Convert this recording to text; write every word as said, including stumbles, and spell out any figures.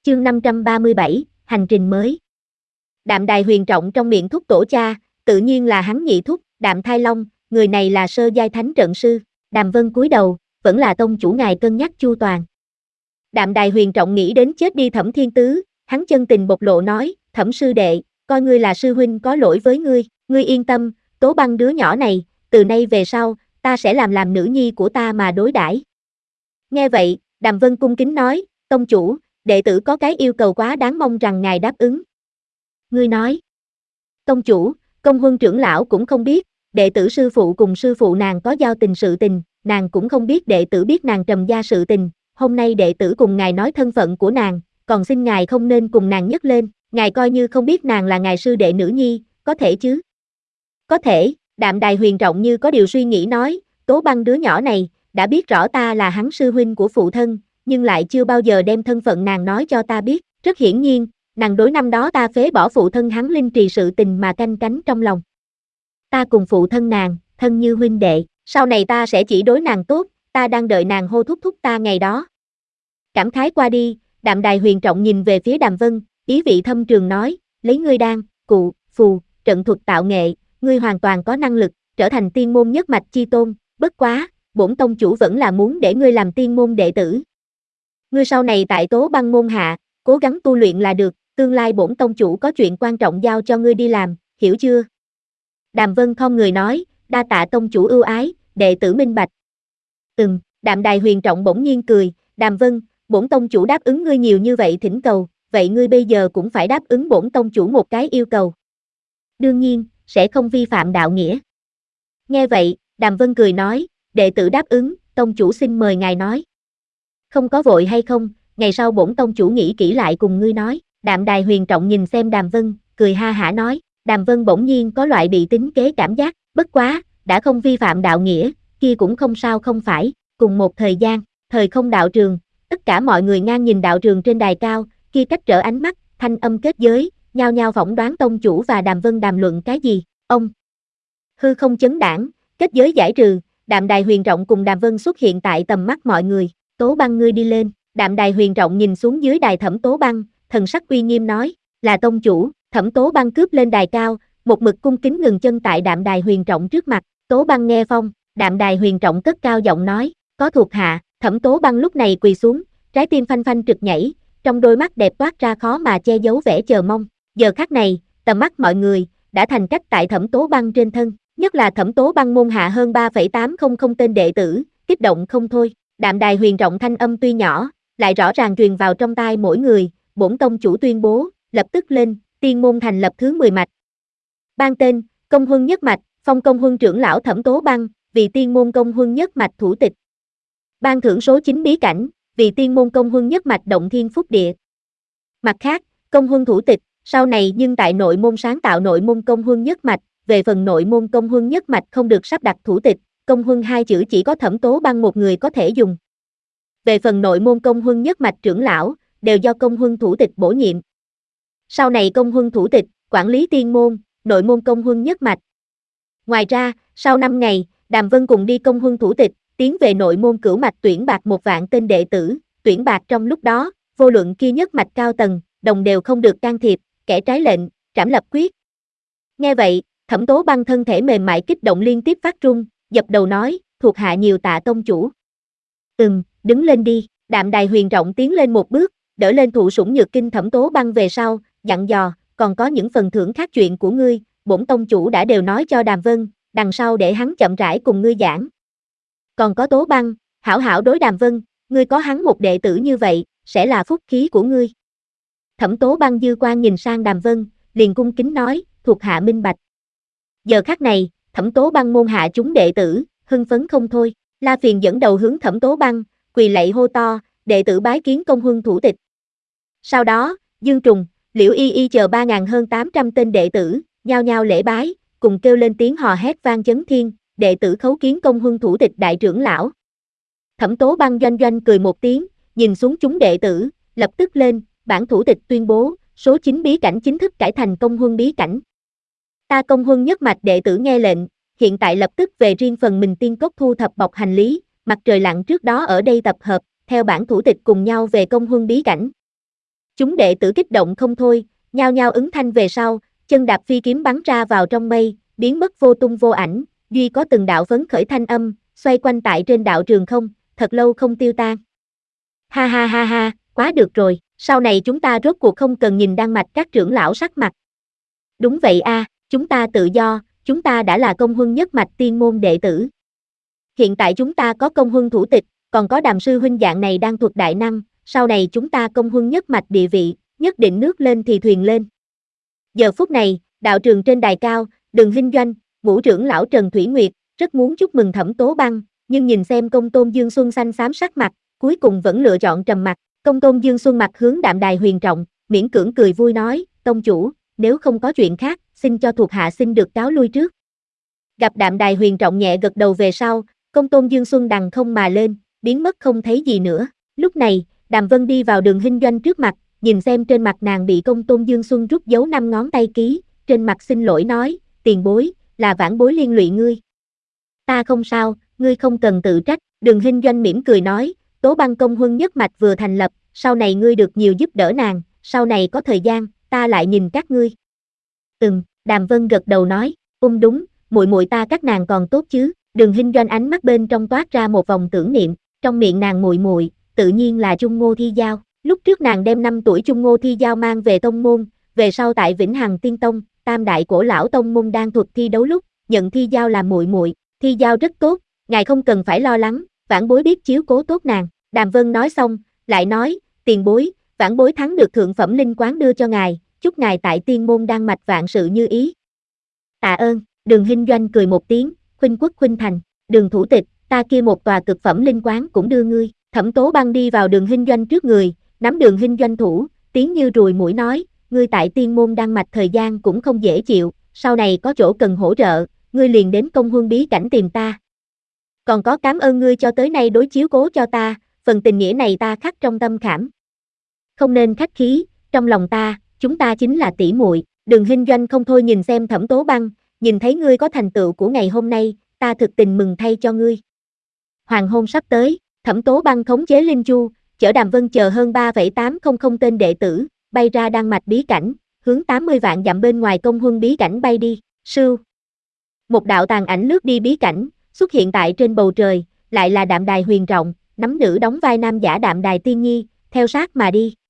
Chương năm trăm ba mươi bảy, hành trình mới. Đạm Đài Huyền Trọng trong miệng thúc tổ cha, tự nhiên là hắn nhị thúc, Đạm Thai Long, người này là sơ giai thánh trận sư. Đàm Vân cúi đầu, vẫn là tông chủ ngài cân nhắc chu toàn. Đạm Đài Huyền Trọng nghĩ đến chết đi Thẩm Thiên Tứ, hắn chân tình bộc lộ nói, Thẩm sư đệ, coi ngươi là sư huynh có lỗi với ngươi, ngươi yên tâm, Tố Băng đứa nhỏ này, từ nay về sau, ta sẽ làm làm nữ nhi của ta mà đối đãi. Nghe vậy, Đàm Vân cung kính nói, tông chủ, đệ tử có cái yêu cầu quá đáng mong rằng ngài đáp ứng. Ngươi nói, tông chủ, Công Huân trưởng lão cũng không biết, đệ tử sư phụ cùng sư phụ nàng có giao tình sự tình, nàng cũng không biết đệ tử biết nàng trầm gia sự tình, hôm nay đệ tử cùng ngài nói thân phận của nàng, còn xin ngài không nên cùng nàng nhắc lên, ngài coi như không biết nàng là ngài sư đệ nữ nhi, có thể chứ? Có thể, Đạm Đài Huyền Trọng như có điều suy nghĩ nói, Tố Băng đứa nhỏ này, đã biết rõ ta là hắn sư huynh của phụ thân, nhưng lại chưa bao giờ đem thân phận nàng nói cho ta biết, rất hiển nhiên, nàng đối năm đó ta phế bỏ phụ thân hắn linh trì sự tình mà canh cánh trong lòng. Ta cùng phụ thân nàng, thân như huynh đệ, sau này ta sẽ chỉ đối nàng tốt, ta đang đợi nàng hô thúc thúc ta ngày đó. Cảm khái qua đi, Đạm Đài Huyền Trọng nhìn về phía Đàm Vân, ý vị thâm trường nói, lấy ngươi đan, cụ, phù, trận thuật tạo nghệ, ngươi hoàn toàn có năng lực, trở thành tiên môn nhất mạch chi tôn, bất quá, bổn tông chủ vẫn là muốn để ngươi làm tiên môn đệ tử. Ngươi sau này tại Tố Băng môn hạ, cố gắng tu luyện là được, tương lai bổn tông chủ có chuyện quan trọng giao cho ngươi đi làm, hiểu chưa? Đàm Vân không người nói, đa tạ tông chủ ưu ái, đệ tử minh bạch. Ừm, Đạm Đài Huyền Trọng bỗng nhiên cười, Đàm Vân, bổn tông chủ đáp ứng ngươi nhiều như vậy thỉnh cầu, vậy ngươi bây giờ cũng phải đáp ứng bổn tông chủ một cái yêu cầu. Đương nhiên, sẽ không vi phạm đạo nghĩa. Nghe vậy, Đàm Vân cười nói, đệ tử đáp ứng, tông chủ xin mời ngài nói. Không có vội hay không, ngày sau bổn tông chủ nghĩ kỹ lại cùng ngươi nói. Đạm Đài Huyền Trọng nhìn xem Đàm Vân, cười ha hả nói, Đàm Vân bỗng nhiên có loại bị tính kế cảm giác, bất quá, đã không vi phạm đạo nghĩa, kia cũng không sao không phải, cùng một thời gian, thời không đạo trường, tất cả mọi người ngang nhìn đạo trường trên đài cao, kia cách trở ánh mắt, thanh âm kết giới, nhao nhao phỏng đoán tông chủ và Đàm Vân đàm luận cái gì, ông. Hư không chấn đảng, kết giới giải trừ, Đạm Đài Huyền Trọng cùng Đàm Vân xuất hiện tại tầm mắt mọi người, Tố Băng ngươi đi lên, Đạm Đài Huyền Trọng nhìn xuống dưới đài Thẩm Tố Băng, thần sắc uy nghiêm nói, là tông chủ, Thẩm Tố Băng cướp lên đài cao, một mực cung kính ngừng chân tại Đạm Đài Huyền Trọng trước mặt, Tố Băng nghe phong, Đạm Đài Huyền Trọng cất cao giọng nói, có thuộc hạ, Thẩm Tố Băng lúc này quỳ xuống, trái tim phanh phanh trực nhảy, trong đôi mắt đẹp toát ra khó mà che giấu vẻ chờ mong, giờ khắc này, tầm mắt mọi người, đã thành cách tại Thẩm Tố Băng trên thân, nhất là Thẩm Tố Băng môn hạ hơn ba phẩy tám không không tên đệ tử, kích động không thôi, Đạm Đài Huyền Trọng thanh âm tuy nhỏ, lại rõ ràng truyền vào trong tai mỗi người, bổn tông chủ tuyên bố, lập tức lên, tiên môn thành lập thứ mười mạch. Ban tên, Công Huân nhất mạch, phong Công Huân trưởng lão Thẩm Tố Băng, vì tiên môn Công Huân nhất mạch thủ tịch. Ban thưởng số chín bí cảnh, vì tiên môn Công Huân nhất mạch động thiên phúc địa. Mặt khác, Công Huân thủ tịch, sau này nhưng tại nội môn sáng tạo nội môn Công Huân nhất mạch, về phần nội môn Công Huân nhất mạch không được sắp đặt thủ tịch, Công Huân hai chữ chỉ có Thẩm Tố Băng một người có thể dùng. Về phần nội môn Công Huân nhất mạch trưởng lão, đều do Công Huân thủ tịch bổ nhiệm. Sau này Công Huân thủ tịch, quản lý tiên môn, nội môn Công Huân nhất mạch. Ngoài ra, sau năm ngày, Đàm Vân cùng đi Công Huân thủ tịch, tiến về nội môn cửu mạch tuyển bạt một vạn tên đệ tử, tuyển bạt trong lúc đó, vô luận kia nhất mạch cao tầng, đồng đều không được can thiệp, kẻ trái lệnh, trảm lập quyết. Nghe vậy, Thẩm Tố Băng thân thể mềm mại kích động liên tiếp phát run, dập đầu nói, thuộc hạ nhiều tạ tông chủ. Ừm, đứng lên đi, Đạm Đài Huyền Trọng tiến lên một bước, đỡ lên thụ sủng nhược kinh Thẩm Tố Băng về sau, dặn dò, còn có những phần thưởng khác chuyện của ngươi, bổn tông chủ đã đều nói cho Đàm Vân, đằng sau để hắn chậm rãi cùng ngươi giảng. Còn có Tố Băng, hảo hảo đối Đàm Vân, ngươi có hắn một đệ tử như vậy, sẽ là phúc khí của ngươi. Thẩm Tố Băng dư quan nhìn sang Đàm Vân, liền cung kính nói, thuộc hạ minh bạch. Giờ khắc này, Thẩm Tố Băng môn hạ chúng đệ tử, hưng phấn không thôi, La Phiền dẫn đầu hướng Thẩm Tố Băng, quỳ lạy hô to, đệ tử bái kiến Công Huân thủ tịch. Sau đó, Dương Trùng, Liễu Y Y chờ ba nghìn hơn tám trăm tên đệ tử, nhao nhao lễ bái, cùng kêu lên tiếng hò hét vang chấn thiên, đệ tử khấu kiến Công Huân thủ tịch đại trưởng lão. Thẩm Tố Băng doanh doanh cười một tiếng, nhìn xuống chúng đệ tử, lập tức lên, bản thủ tịch tuyên bố, số chín bí cảnh chính thức cải thành Công Huân bí cảnh. Ta Công Huân nhất mạch đệ tử nghe lệnh, hiện tại lập tức về riêng phần mình tiên cốc thu thập bọc hành lý, mặt trời lặn trước đó ở đây tập hợp, theo bản thủ tịch cùng nhau về Công Huân bí cảnh. Chúng đệ tử kích động không thôi, nhao nhao ứng thanh về sau, chân đạp phi kiếm bắn ra vào trong mây, biến mất vô tung vô ảnh, duy có từng đạo phấn khởi thanh âm, xoay quanh tại trên đạo trường không, thật lâu không tiêu tan. Ha ha ha ha, quá được rồi, sau này chúng ta rốt cuộc không cần nhìn Đan Mạch các trưởng lão sắc mặt. Đúng vậy a, chúng ta tự do, chúng ta đã là công huân nhất mạch tiên môn đệ tử. Hiện tại chúng ta có công huân thủ tịch, còn có Đàm sư huynh dạng này đang thuật đại năng, sau này chúng ta công huân nhất mạch địa vị, nhất định nước lên thì thuyền lên. Giờ phút này, đạo trường trên đài cao, Đường Hinh Doanh, ngũ trưởng lão Trần Thủy Nguyệt, rất muốn chúc mừng Thẩm Tố Băng, nhưng nhìn xem Công Tôn Dương Xuân xanh xám sắc mặt, cuối cùng vẫn lựa chọn trầm mặt. Công Tôn Dương Xuân mặt hướng Đạm Đài Huyền Trọng, miễn cưỡng cười vui nói, tông chủ, nếu không có chuyện khác, xin cho thuộc hạ xin được cáo lui trước. Gặp Đạm Đài Huyền Trọng nhẹ gật đầu về sau, Công Tôn Dương Xuân đằng không mà lên, biến mất không thấy gì nữa. Lúc này, Đàm Vân đi vào Đường Hinh Doanh trước mặt, nhìn xem trên mặt nàng bị Công Tôn Dương Xuân rút dấu năm ngón tay ký, trên mặt xin lỗi nói, tiền bối, là vãn bối liên lụy ngươi. Ta không sao, ngươi không cần tự trách. Đường Hinh Doanh mỉm cười nói, Tố Băng công huân nhất mạch vừa thành lập, sau này ngươi được nhiều giúp đỡ nàng, sau này có thời gian, ta lại nhìn các ngươi. Ừm, Đàm Vân gật đầu nói, um đúng, muội muội ta các nàng còn tốt chứ. Đường Hinh Doanh ánh mắt bên trong toát ra một vòng tưởng niệm, trong miệng nàng muội muội, tự nhiên là Chung Ngô Thi Giao. Lúc trước nàng đem năm tuổi Chung Ngô Thi Giao mang về tông môn, về sau tại Vĩnh Hằng Tiên Tông, tam đại cổ lão tông môn đang thuật thi đấu lúc, nhận Thi Giao làm muội muội. Thi Giao rất tốt, ngài không cần phải lo lắng, vãn bối biết chiếu cố tốt nàng. Đàm Vân nói xong, lại nói, tiền bối, vãn bối thắng được thượng phẩm linh quán đưa cho ngài, chúc ngài tại tiên môn đan mạch vạn sự như ý. Tạ ơn. Đường Hinh Doanh cười một tiếng, khuynh quốc khuynh thành. Đường thủ tịch, ta kia một tòa cực phẩm linh quán cũng đưa ngươi. Thẩm Tố Băng đi vào Đường Hinh Doanh trước người, nắm Đường Hinh Doanh thủ, tiếng như ruồi muỗi nói, ngươi tại tiên môn đan mạch thời gian cũng không dễ chịu, sau này có chỗ cần hỗ trợ, ngươi liền đến công huân bí cảnh tìm ta. Còn có cảm ơn ngươi cho tới nay đối chiếu cố cho ta, phần tình nghĩa này ta khắc trong tâm khảm. Không nên khách khí, trong lòng ta, chúng ta chính là tỷ muội. Đường Hinh Doanh không thôi nhìn xem Thẩm Tố Băng, nhìn thấy ngươi có thành tựu của ngày hôm nay, ta thực tình mừng thay cho ngươi. Hoàng hôn sắp tới, Thẩm Tố Băng khống chế Linh Chu, chở Đàm Vân chờ hơn ba phẩy tám không không tên đệ tử, bay ra đan mạch bí cảnh, hướng tám mươi vạn dặm bên ngoài công huân bí cảnh bay đi. Sưu. Một đạo tàn ảnh lướt đi bí cảnh, xuất hiện tại trên bầu trời, lại là Đạm Đài Huyền Trọng, nắm nữ đóng vai nam giả Đạm Đài Tiên Nhi, theo sát mà đi.